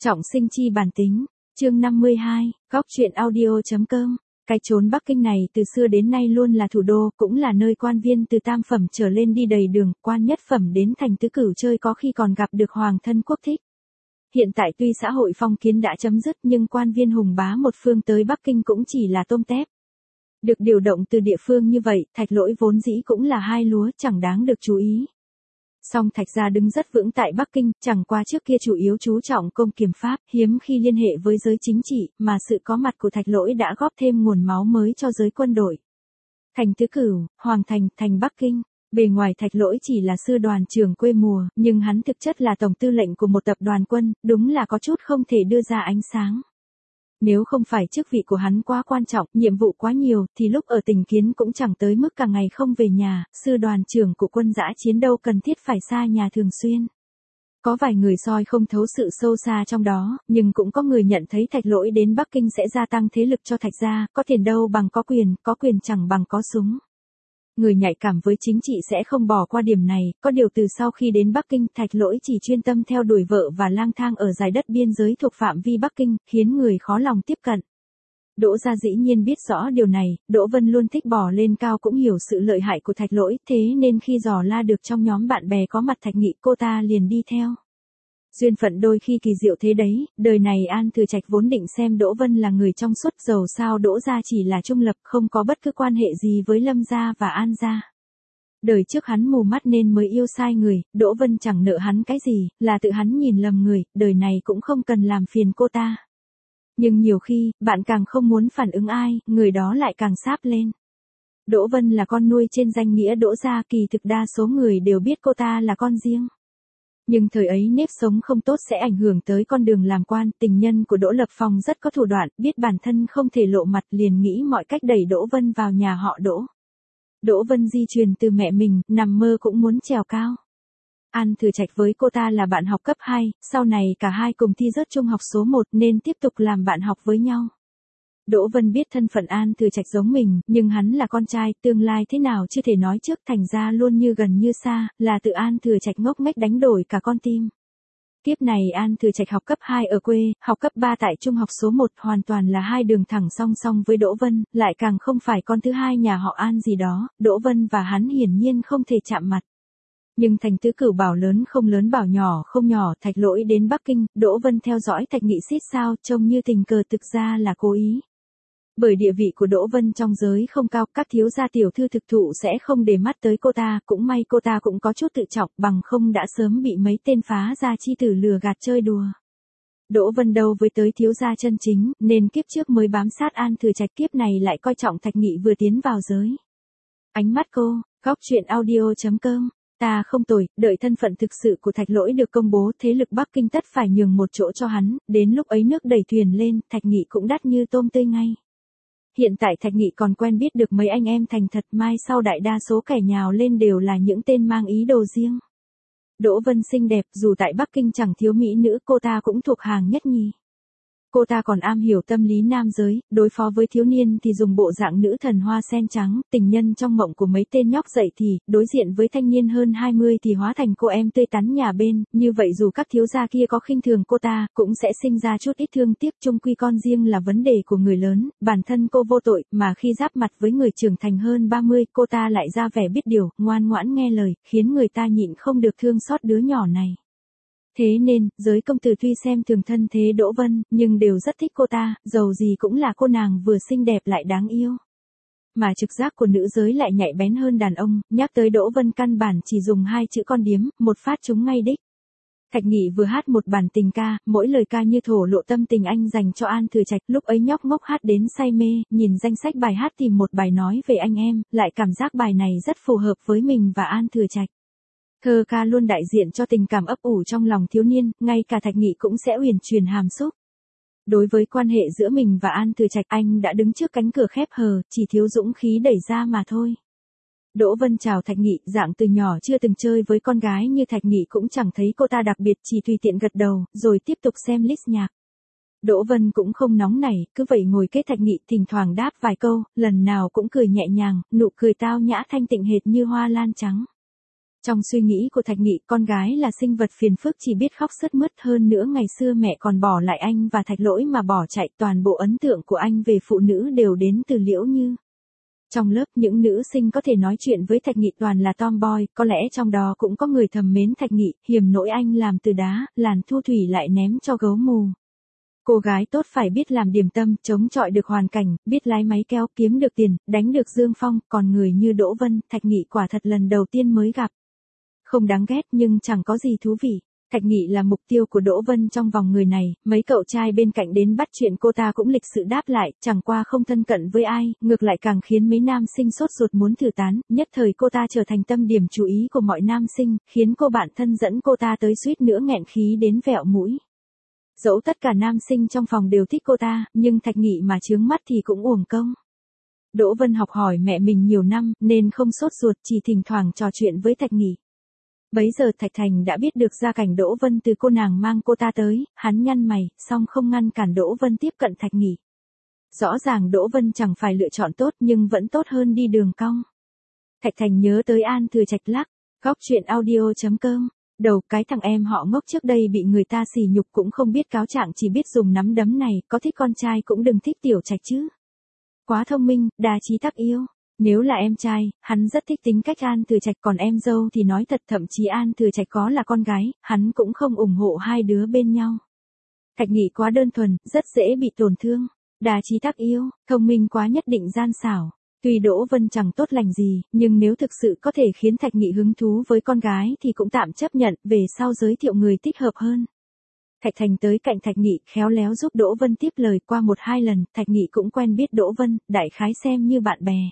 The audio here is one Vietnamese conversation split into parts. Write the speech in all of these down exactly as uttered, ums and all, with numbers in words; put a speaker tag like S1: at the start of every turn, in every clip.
S1: Trọng sinh chi bản tính, chương năm mươi hai, góc truyện audio.com. Cái chốn Bắc Kinh này từ xưa đến nay luôn là thủ đô, cũng là nơi quan viên từ tam phẩm trở lên đi đầy đường, quan nhất phẩm đến thành tứ cửu chơi có khi còn gặp được hoàng thân quốc thích. Hiện tại tuy xã hội phong kiến đã chấm dứt nhưng quan viên hùng bá một phương tới Bắc Kinh cũng chỉ là tôm tép. Được điều động từ địa phương như vậy, Thạch Lỗi vốn dĩ cũng là hai lúa chẳng đáng được chú ý. Song Thạch gia đứng rất vững tại Bắc Kinh, chẳng qua trước kia chủ yếu chú trọng công kiểm pháp, hiếm khi liên hệ với giới chính trị, mà sự có mặt của Thạch Lỗi đã góp thêm nguồn máu mới cho giới quân đội. Thành Tứ Cửu, Hoàng Thành, thành Bắc Kinh. Bề ngoài Thạch Lỗi chỉ là sư đoàn trưởng quê mùa, nhưng hắn thực chất là tổng tư lệnh của một tập đoàn quân, đúng là có chút không thể đưa ra ánh sáng. Nếu không phải chức vị của hắn quá quan trọng, nhiệm vụ quá nhiều, thì lúc ở Tỉnh Kiến cũng chẳng tới mức cả ngày không về nhà, sư đoàn trưởng của quân dã chiến đâu cần thiết phải xa nhà thường xuyên. Có vài người soi không thấu sự sâu xa trong đó, nhưng cũng có người nhận thấy Thạch Lỗi đến Bắc Kinh sẽ gia tăng thế lực cho Thạch gia, có tiền đâu bằng có quyền, có quyền chẳng bằng có súng. Người nhạy cảm với chính trị sẽ không bỏ qua điểm này, có điều từ sau khi đến Bắc Kinh, Thạch Lỗi chỉ chuyên tâm theo đuổi vợ và lang thang ở dải đất biên giới thuộc phạm vi Bắc Kinh, khiến người khó lòng tiếp cận. Đỗ gia dĩ nhiên biết rõ điều này, Đỗ Vân luôn thích bỏ lên cao cũng hiểu sự lợi hại của Thạch Lỗi, thế nên khi dò la được trong nhóm bạn bè có mặt Thạch Nghị cô ta liền đi theo. Duyên phận đôi khi kỳ diệu thế đấy, đời này An Thừa Trạch vốn định xem Đỗ Vân là người trong suốt, dầu sao Đỗ gia chỉ là trung lập, không có bất cứ quan hệ gì với Lâm gia và An gia. Đời trước hắn mù mắt nên mới yêu sai người, Đỗ Vân chẳng nợ hắn cái gì, là tự hắn nhìn lầm người, đời này cũng không cần làm phiền cô ta. Nhưng nhiều khi, bạn càng không muốn phản ứng ai, người đó lại càng sáp lên. Đỗ Vân là con nuôi trên danh nghĩa Đỗ gia, kỳ thực đa số người đều biết cô ta là con riêng. Nhưng thời ấy nếp sống không tốt sẽ ảnh hưởng tới con đường làm quan, tình nhân của Đỗ Lập Phong rất có thủ đoạn, biết bản thân không thể lộ mặt liền nghĩ mọi cách đẩy Đỗ Vân vào nhà họ Đỗ. Đỗ Vân di truyền từ mẹ mình, nằm mơ cũng muốn trèo cao. An Thừa Trạch với cô ta là bạn học cấp hai, sau này cả hai cùng thi rớt trung học số một nên tiếp tục làm bạn học với nhau. Đỗ Vân biết thân phận An Thừa Trạch giống mình, nhưng hắn là con trai, tương lai thế nào chưa thể nói trước, thành ra luôn như gần như xa, là tự An Thừa Trạch ngốc nghếch đánh đổi cả con tim. Tiếp này An Thừa Trạch học cấp hai ở quê, học cấp ba tại trung học số một, hoàn toàn là hai đường thẳng song song với Đỗ Vân, lại càng không phải con thứ hai nhà họ An gì đó, Đỗ Vân và hắn hiển nhiên không thể chạm mặt. Nhưng Thành Tứ Cửu bảo lớn không lớn bảo nhỏ không nhỏ, Thạch Lỗi đến Bắc Kinh, Đỗ Vân theo dõi Thạch Nghị xít sao, trông như tình cờ thực ra là cố ý. Bởi địa vị của Đỗ Vân trong giới không cao, các thiếu gia tiểu thư thực thụ sẽ không để mắt tới cô ta, cũng may cô ta cũng có chút tự trọng, bằng không đã sớm bị mấy tên phá gia chi tử lừa gạt chơi đùa. Đỗ Vân đâu với tới thiếu gia chân chính, nên kiếp trước mới bám sát An Thừa Trạch, kiếp này lại coi trọng Thạch Nghị vừa tiến vào giới. Ánh mắt cô, góc truyện audio.com. Ta không tồi, đợi thân phận thực sự của Thạch Lỗi được công bố, thế lực Bắc Kinh tất phải nhường một chỗ cho hắn, đến lúc ấy nước đẩy thuyền lên, Thạch Nghị cũng đắt như tôm tươi ngay. Hiện tại Thạch Nghị còn quen biết được mấy anh em thành thật, mai sau đại đa số kẻ nhào lên đều là những tên mang ý đồ riêng. Đỗ Vân xinh đẹp, dù tại Bắc Kinh chẳng thiếu mỹ nữ, cô ta cũng thuộc hàng nhất nhì. Cô ta còn am hiểu tâm lý nam giới, đối phó với thiếu niên thì dùng bộ dạng nữ thần hoa sen trắng, tình nhân trong mộng của mấy tên nhóc dậy thì, đối diện với thanh niên hơn hai mươi thì hóa thành cô em tươi tắn nhà bên, như vậy dù các thiếu gia kia có khinh thường cô ta, cũng sẽ sinh ra chút ít thương tiếc, chung quy con riêng là vấn đề của người lớn, bản thân cô vô tội, mà khi giáp mặt với người trưởng thành hơn ba mươi, cô ta lại ra vẻ biết điều, ngoan ngoãn nghe lời, khiến người ta nhịn không được thương xót đứa nhỏ này. Thế nên, giới công tử tuy xem thường thân thế Đỗ Vân, nhưng đều rất thích cô ta, dầu gì cũng là cô nàng vừa xinh đẹp lại đáng yêu. Mà trực giác của nữ giới lại nhạy bén hơn đàn ông, nhắc tới Đỗ Vân căn bản chỉ dùng hai chữ con điếm, một phát trúng ngay đích. Thạch Nghị vừa hát một bản tình ca, mỗi lời ca như thổ lộ tâm tình anh dành cho An Thừa Trạch, lúc ấy nhóc ngốc hát đến say mê, nhìn danh sách bài hát tìm một bài nói về anh em, lại cảm giác bài này rất phù hợp với mình và An Thừa Trạch. Thơ ca luôn đại diện cho tình cảm ấp ủ trong lòng thiếu niên, ngay cả Thạch Nghị cũng sẽ uyển chuyển hàm xúc. Đối với quan hệ giữa mình và An Thừa Trạch, anh đã đứng trước cánh cửa khép hờ, chỉ thiếu dũng khí đẩy ra mà thôi. Đỗ Vân chào Thạch Nghị, dạng từ nhỏ chưa từng chơi với con gái như Thạch Nghị cũng chẳng thấy cô ta đặc biệt, chỉ tùy tiện gật đầu, rồi tiếp tục xem list nhạc. Đỗ Vân cũng không nóng nảy, cứ vậy ngồi kế Thạch Nghị, thỉnh thoảng đáp vài câu, lần nào cũng cười nhẹ nhàng, nụ cười tao nhã thanh tịnh hệt như hoa lan trắng. Trong suy nghĩ của Thạch Nghị, con gái là sinh vật phiền phức chỉ biết khóc sướt mướt, hơn nữa ngày xưa mẹ còn bỏ lại anh và Thạch Lỗi mà bỏ chạy, toàn bộ ấn tượng của anh về phụ nữ đều đến từ Liễu Như. Trong lớp những nữ sinh có thể nói chuyện với Thạch Nghị toàn là tomboy, có lẽ trong đó cũng có người thầm mến Thạch Nghị, hiềm nỗi anh làm từ đá, làn thu thủy lại ném cho gấu mù. Cô gái tốt phải biết làm điểm tâm, chống chọi được hoàn cảnh, biết lái máy kéo, kiếm được tiền, đánh được Dương Phong, còn người như Đỗ Vân, Thạch Nghị quả thật lần đầu tiên mới gặp. Không đáng ghét nhưng chẳng có gì thú vị. Thạch Nghị là mục tiêu của Đỗ Vân trong vòng người này, mấy cậu trai bên cạnh đến bắt chuyện cô ta cũng lịch sự đáp lại, chẳng qua không thân cận với ai, ngược lại càng khiến mấy nam sinh sốt ruột muốn thử tán, nhất thời cô ta trở thành tâm điểm chú ý của mọi nam sinh, khiến cô bạn thân dẫn cô ta tới suýt nữa nghẹn khí đến vẹo mũi. Dẫu tất cả nam sinh trong phòng đều thích cô ta, nhưng Thạch Nghị mà chướng mắt thì cũng uổng công. Đỗ Vân học hỏi mẹ mình nhiều năm, nên không sốt ruột, chỉ thỉnh thoảng trò chuyện với Thạch Nghị. Bấy giờ Thạch Thành đã biết được gia cảnh Đỗ Vân từ cô nàng mang cô ta tới, hắn nhăn mày, song không ngăn cản Đỗ Vân tiếp cận Thạch Nghị. Rõ ràng Đỗ Vân chẳng phải lựa chọn tốt nhưng vẫn tốt hơn đi đường cong. Thạch Thành nhớ tới An Thừa Trạch lắc, góc chuyện audio chấm com. Đầu cái thằng em họ ngốc trước đây bị người ta sỉ nhục cũng không biết cáo trạng, chỉ biết dùng nắm đấm này, có thích con trai cũng đừng thích Tiểu Trạch chứ. Quá thông minh, đa trí tắc yêu. Nếu là em trai, hắn rất thích tính cách An Thừa Trạch, còn em dâu thì nói thật, thậm chí An Thừa Trạch có là con gái, hắn cũng không ủng hộ hai đứa bên nhau. Thạch Nghị quá đơn thuần, rất dễ bị tổn thương. Đa trí tắc yêu, thông minh quá nhất định gian xảo. Tuy Đỗ Vân chẳng tốt lành gì, nhưng nếu thực sự có thể khiến Thạch Nghị hứng thú với con gái thì cũng tạm chấp nhận, về sau giới thiệu người thích hợp hơn. Thạch Thành tới cạnh Thạch Nghị, khéo léo giúp Đỗ Vân tiếp lời, qua một hai lần, Thạch Nghị cũng quen biết Đỗ Vân, đại khái xem như bạn bè.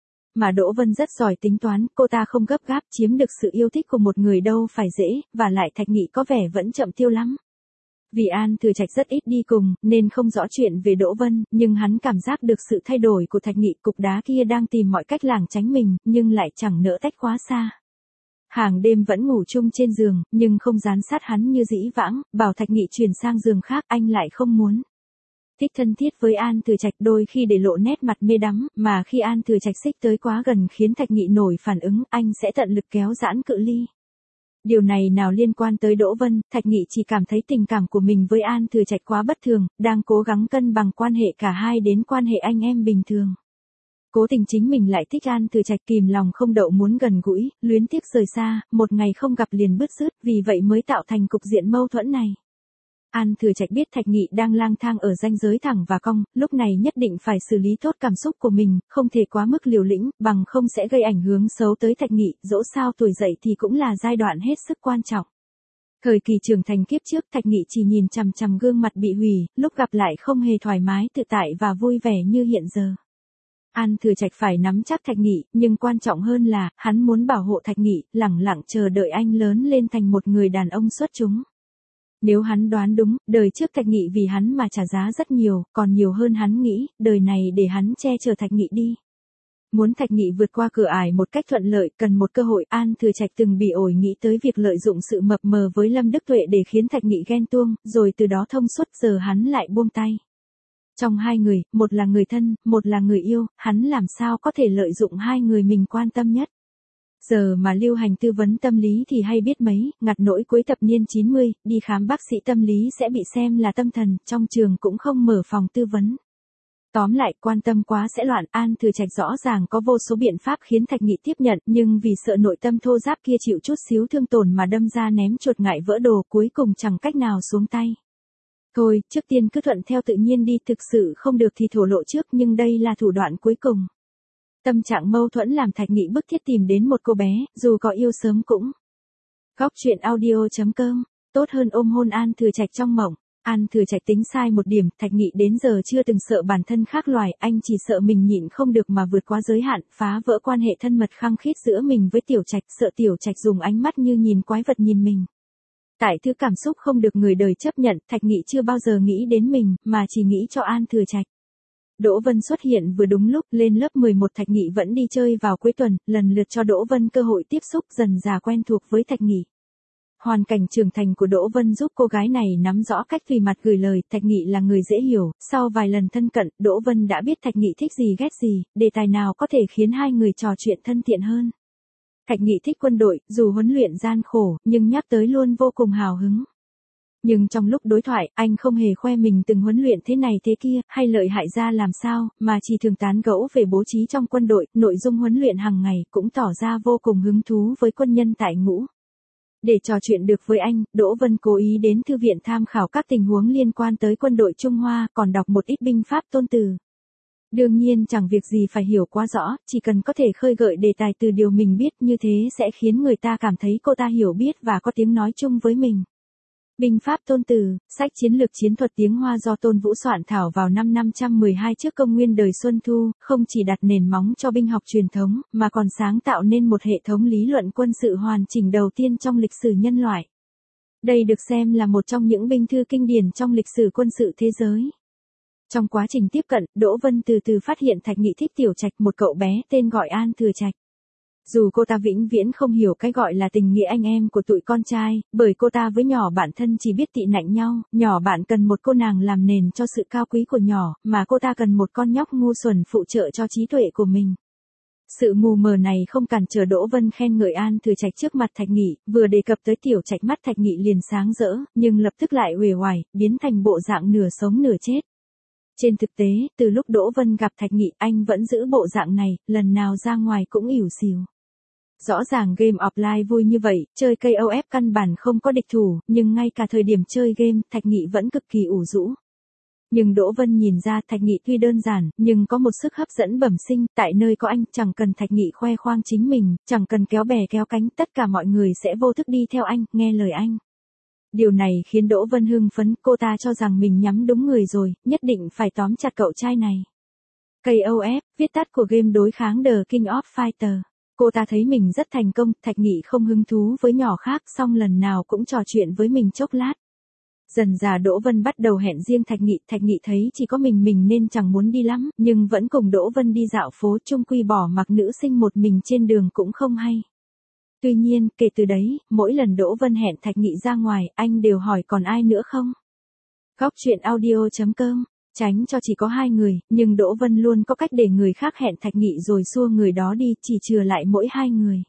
S1: Mà Đỗ Vân rất giỏi tính toán, cô ta không gấp gáp, chiếm được sự yêu thích của một người đâu phải dễ, và lại Thạch Nghị có vẻ vẫn chậm tiêu lắm. Vì An Thừa Trạch rất ít đi cùng, nên không rõ chuyện về Đỗ Vân, nhưng hắn cảm giác được sự thay đổi của Thạch Nghị, cục đá kia đang tìm mọi cách lảng tránh mình, nhưng lại chẳng nỡ tách quá xa. Hàng đêm vẫn ngủ chung trên giường, nhưng không dán sát hắn như dĩ vãng, bảo Thạch Nghị chuyển sang giường khác, anh lại không muốn. Thích thân thiết với An Thừa Trạch đôi khi để lộ nét mặt mê đắm, mà khi An Thừa Trạch xích tới quá gần khiến Thạch Nghị nổi phản ứng, anh sẽ tận lực kéo giãn cự ly. Điều này nào liên quan tới Đỗ Vân, Thạch Nghị chỉ cảm thấy tình cảm của mình với An Thừa Trạch quá bất thường, đang cố gắng cân bằng quan hệ cả hai đến quan hệ anh em bình thường. Cố tình chính mình lại thích An Thừa Trạch, kìm lòng không đậu muốn gần gũi, luyến tiếc rời xa, một ngày không gặp liền bứt rứt, vì vậy mới tạo thành cục diện mâu thuẫn này. An Thừa Trạch biết Thạch Nghị đang lang thang ở ranh giới thẳng và cong, lúc này nhất định phải xử lý tốt cảm xúc của mình, không thể quá mức liều lĩnh, bằng không sẽ gây ảnh hưởng xấu tới Thạch Nghị, dẫu sao tuổi dậy thì cũng là giai đoạn hết sức quan trọng. Thời kỳ trưởng thành kiếp trước, Thạch Nghị chỉ nhìn chằm chằm gương mặt bị hủy, lúc gặp lại không hề thoải mái tự tại và vui vẻ như hiện giờ. An Thừa Trạch phải nắm chắc Thạch Nghị, nhưng quan trọng hơn là, hắn muốn bảo hộ Thạch Nghị, lẳng lặng chờ đợi anh lớn lên thành một người đàn ông xuất chúng. Nếu hắn đoán đúng, đời trước Thạch Nghị vì hắn mà trả giá rất nhiều, còn nhiều hơn hắn nghĩ, đời này để hắn che chở Thạch Nghị đi. Muốn Thạch Nghị vượt qua cửa ải một cách thuận lợi, cần một cơ hội. An Thừa Trạch từng bị ổi nghĩ tới việc lợi dụng sự mập mờ với Lâm Đức Tuệ để khiến Thạch Nghị ghen tuông, rồi từ đó thông suốt, giờ hắn lại buông tay. Trong hai người, một là người thân, một là người yêu, hắn làm sao có thể lợi dụng hai người mình quan tâm nhất. Giờ mà lưu hành tư vấn tâm lý thì hay biết mấy, ngặt nỗi cuối thập niên chín mươi, đi khám bác sĩ tâm lý sẽ bị xem là tâm thần, trong trường cũng không mở phòng tư vấn. Tóm lại, quan tâm quá sẽ loạn. An Thừa Trạch rõ ràng có vô số biện pháp khiến Thạch Nghị tiếp nhận, nhưng vì sợ nội tâm thô ráp kia chịu chút xíu thương tổn mà đâm ra ném chuột ngại vỡ đồ, cuối cùng chẳng cách nào xuống tay. Thôi, trước tiên cứ thuận theo tự nhiên đi, thực sự không được thì thổ lộ trước, nhưng đây là thủ đoạn cuối cùng. Tâm trạng mâu thuẫn làm Thạch Nghị bức thiết tìm đến một cô bé, dù có yêu sớm cũng. Góc chuyện audio chấm com, tốt hơn ôm hôn An Thừa Trạch trong mộng. An Thừa Trạch tính sai một điểm, Thạch Nghị đến giờ chưa từng sợ bản thân khác loài, anh chỉ sợ mình nhịn không được mà vượt quá giới hạn, phá vỡ quan hệ thân mật khăng khít giữa mình với Tiểu Trạch, sợ Tiểu Trạch dùng ánh mắt như nhìn quái vật nhìn mình. Tại thứ cảm xúc không được người đời chấp nhận, Thạch Nghị chưa bao giờ nghĩ đến mình, mà chỉ nghĩ cho An Thừa Trạch. Đỗ Vân xuất hiện vừa đúng lúc, lên lớp mười một Thạch Nghị vẫn đi chơi vào cuối tuần, lần lượt cho Đỗ Vân cơ hội tiếp xúc, dần dà quen thuộc với Thạch Nghị. Hoàn cảnh trưởng thành của Đỗ Vân giúp cô gái này nắm rõ cách tùy mặt gửi lời, Thạch Nghị là người dễ hiểu, sau vài lần thân cận, Đỗ Vân đã biết Thạch Nghị thích gì ghét gì, đề tài nào có thể khiến hai người trò chuyện thân thiện hơn. Thạch Nghị thích quân đội, dù huấn luyện gian khổ, nhưng nhắc tới luôn vô cùng hào hứng. Nhưng trong lúc đối thoại, anh không hề khoe mình từng huấn luyện thế này thế kia, hay lợi hại ra làm sao, mà chỉ thường tán gẫu về bố trí trong quân đội, nội dung huấn luyện hàng ngày, cũng tỏ ra vô cùng hứng thú với quân nhân tại ngũ. Để trò chuyện được với anh, Đỗ Vân cố ý đến thư viện tham khảo các tình huống liên quan tới quân đội Trung Hoa, còn đọc một ít binh pháp tôn từ. Đương nhiên chẳng việc gì phải hiểu quá rõ, chỉ cần có thể khơi gợi đề tài từ điều mình biết, như thế sẽ khiến người ta cảm thấy cô ta hiểu biết và có tiếng nói chung với mình. Binh pháp tôn từ, sách chiến lược chiến thuật tiếng Hoa do Tôn Vũ soạn thảo vào năm năm trăm mười hai trước công nguyên đời Xuân Thu, không chỉ đặt nền móng cho binh học truyền thống, mà còn sáng tạo nên một hệ thống lý luận quân sự hoàn chỉnh đầu tiên trong lịch sử nhân loại. Đây được xem là một trong những binh thư kinh điển trong lịch sử quân sự thế giới. Trong quá trình tiếp cận, Đỗ Vân từ từ phát hiện Thạch Nghị thích Tiểu Trạch, một cậu bé tên gọi An Thừa Trạch. Dù cô ta vĩnh viễn không hiểu cái gọi là tình nghĩa anh em của tụi con trai, bởi cô ta với nhỏ bạn thân chỉ biết tị nạnh nhau, nhỏ bạn cần một cô nàng làm nền cho sự cao quý của nhỏ, mà cô ta cần một con nhóc ngu xuẩn phụ trợ cho trí tuệ của mình. Sự mù mờ này không cản trở Đỗ Vân khen ngợi An Thừa Trạch trước mặt Thạch Nghị, vừa đề cập tới Tiểu Trạch mắt Thạch Nghị liền sáng rỡ, nhưng lập tức lại uể oải, biến thành bộ dạng nửa sống nửa chết. Trên thực tế, từ lúc Đỗ Vân gặp Thạch Nghị, anh vẫn giữ bộ dạng này, lần nào ra ngoài cũng ỉu xìu. Rõ ràng game offline vui như vậy, chơi ca o ép căn bản không có địch thủ, nhưng ngay cả thời điểm chơi game, Thạch Nghị vẫn cực kỳ ủ rũ. Nhưng Đỗ Vân nhìn ra Thạch Nghị tuy đơn giản, nhưng có một sức hấp dẫn bẩm sinh, tại nơi có anh, chẳng cần Thạch Nghị khoe khoang chính mình, chẳng cần kéo bè kéo cánh, tất cả mọi người sẽ vô thức đi theo anh, nghe lời anh. Điều này khiến Đỗ Vân hưng phấn, cô ta cho rằng mình nhắm đúng người rồi, nhất định phải tóm chặt cậu trai này. ca o ép, viết tắt của game đối kháng The King of Fighter. Cô ta thấy mình rất thành công, Thạch Nghị không hứng thú với nhỏ khác, song lần nào cũng trò chuyện với mình chốc lát. Dần dà Đỗ Vân bắt đầu hẹn riêng Thạch Nghị, Thạch Nghị thấy chỉ có mình mình nên chẳng muốn đi lắm, nhưng vẫn cùng Đỗ Vân đi dạo phố, chung quy bỏ mặc nữ sinh một mình trên đường cũng không hay. Tuy nhiên, kể từ đấy, mỗi lần Đỗ Vân hẹn Thạch Nghị ra ngoài, anh đều hỏi còn ai nữa không? Góc truyện audio chấm com, tránh cho chỉ có hai người, nhưng Đỗ Vân luôn có cách để người khác hẹn Thạch Nghị rồi xua người đó đi, chỉ chừa lại mỗi hai người.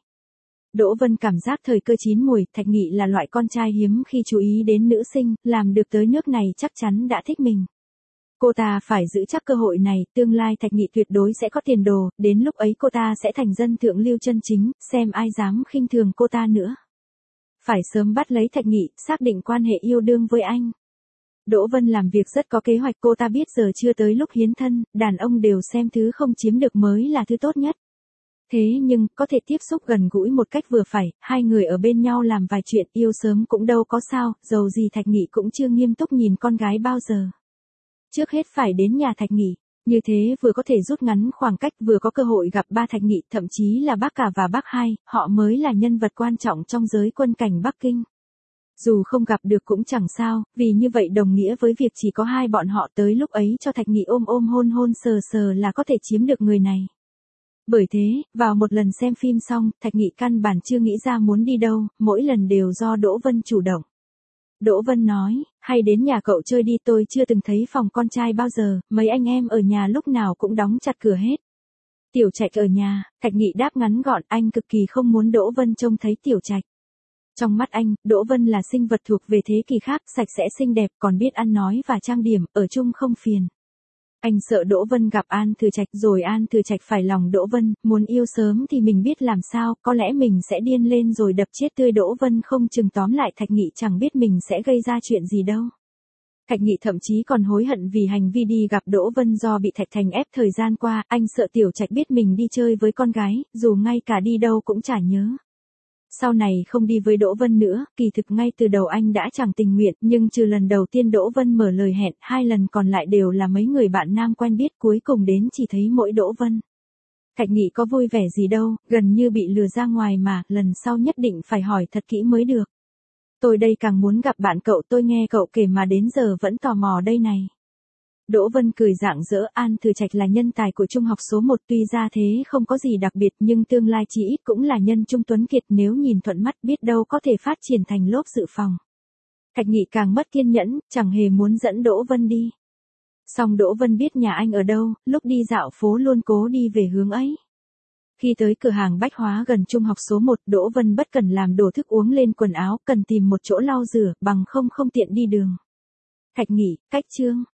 S1: Đỗ Vân cảm giác thời cơ chín mùi, Thạch Nghị là loại con trai hiếm khi chú ý đến nữ sinh, làm được tới nước này chắc chắn đã thích mình. Cô ta phải giữ chắc cơ hội này, tương lai Thạch Nghị tuyệt đối sẽ có tiền đồ, đến lúc ấy cô ta sẽ thành dân thượng lưu chân chính, xem ai dám khinh thường cô ta nữa. Phải sớm bắt lấy Thạch Nghị, xác định quan hệ yêu đương với anh. Đỗ Vân làm việc rất có kế hoạch, cô ta biết giờ chưa tới lúc hiến thân, đàn ông đều xem thứ không chiếm được mới là thứ tốt nhất. Thế nhưng, có thể tiếp xúc gần gũi một cách vừa phải, hai người ở bên nhau làm vài chuyện yêu sớm cũng đâu có sao, dầu gì Thạch Nghị cũng chưa nghiêm túc nhìn con gái bao giờ. Trước hết phải đến nhà Thạch Nghị, như thế vừa có thể rút ngắn khoảng cách, vừa có cơ hội gặp ba Thạch Nghị, thậm chí là bác cả và bác hai, họ mới là nhân vật quan trọng trong giới quân cảnh Bắc Kinh. Dù không gặp được cũng chẳng sao, vì như vậy đồng nghĩa với việc chỉ có hai bọn họ, tới lúc ấy cho Thạch Nghị ôm ôm hôn hôn sờ sờ là có thể chiếm được người này. Bởi thế, vào một lần xem phim xong, Thạch Nghị căn bản chưa nghĩ ra muốn đi đâu, mỗi lần đều do Đỗ Vân chủ động. Đỗ Vân nói, hay đến nhà cậu chơi đi, tôi chưa từng thấy phòng con trai bao giờ, mấy anh em ở nhà lúc nào cũng đóng chặt cửa hết. Tiểu Trạch ở nhà, Thạch Nghị đáp ngắn gọn, anh cực kỳ không muốn Đỗ Vân trông thấy Tiểu Trạch. Trong mắt anh, Đỗ Vân là sinh vật thuộc về thế kỷ khác, sạch sẽ xinh đẹp, còn biết ăn nói và trang điểm, ở chung không phiền. Anh sợ Đỗ Vân gặp An Thừa Trạch, rồi An Thừa Trạch phải lòng Đỗ Vân, muốn yêu sớm thì mình biết làm sao, có lẽ mình sẽ điên lên rồi đập chết tươi Đỗ Vân, không chừng tóm lại Thạch Nghị chẳng biết mình sẽ gây ra chuyện gì đâu. Thạch Nghị thậm chí còn hối hận vì hành vi đi gặp Đỗ Vân do bị Thạch Thành ép thời gian qua, anh sợ Tiểu Trạch biết mình đi chơi với con gái, dù ngay cả đi đâu cũng chả nhớ. Sau này không đi với Đỗ Vân nữa, kỳ thực ngay từ đầu anh đã chẳng tình nguyện, nhưng trừ lần đầu tiên Đỗ Vân mở lời hẹn, hai lần còn lại đều là mấy người bạn nam quen biết, cuối cùng đến chỉ thấy mỗi Đỗ Vân. Thạch Nghị có vui vẻ gì đâu, gần như bị lừa ra ngoài mà, lần sau nhất định phải hỏi thật kỹ mới được. Tôi đây càng muốn gặp bạn cậu, tôi nghe cậu kể mà đến giờ vẫn tò mò đây này. Đỗ Vân cười rạng rỡ, An Thừa Trạch là nhân tài của trung học số một, tuy ra thế không có gì đặc biệt nhưng tương lai chí ít cũng là nhân trung tuấn kiệt, nếu nhìn thuận mắt biết đâu có thể phát triển thành lốp dự phòng. Thạch Nghị càng mất kiên nhẫn, chẳng hề muốn dẫn Đỗ Vân đi. Song Đỗ Vân biết nhà anh ở đâu, lúc đi dạo phố luôn cố đi về hướng ấy. Khi tới cửa hàng bách hóa gần trung học số một, Đỗ Vân bất cần làm đổ thức uống lên quần áo, cần tìm một chỗ lau rửa, bằng không không tiện đi đường. Thạch Nghị, cách chương.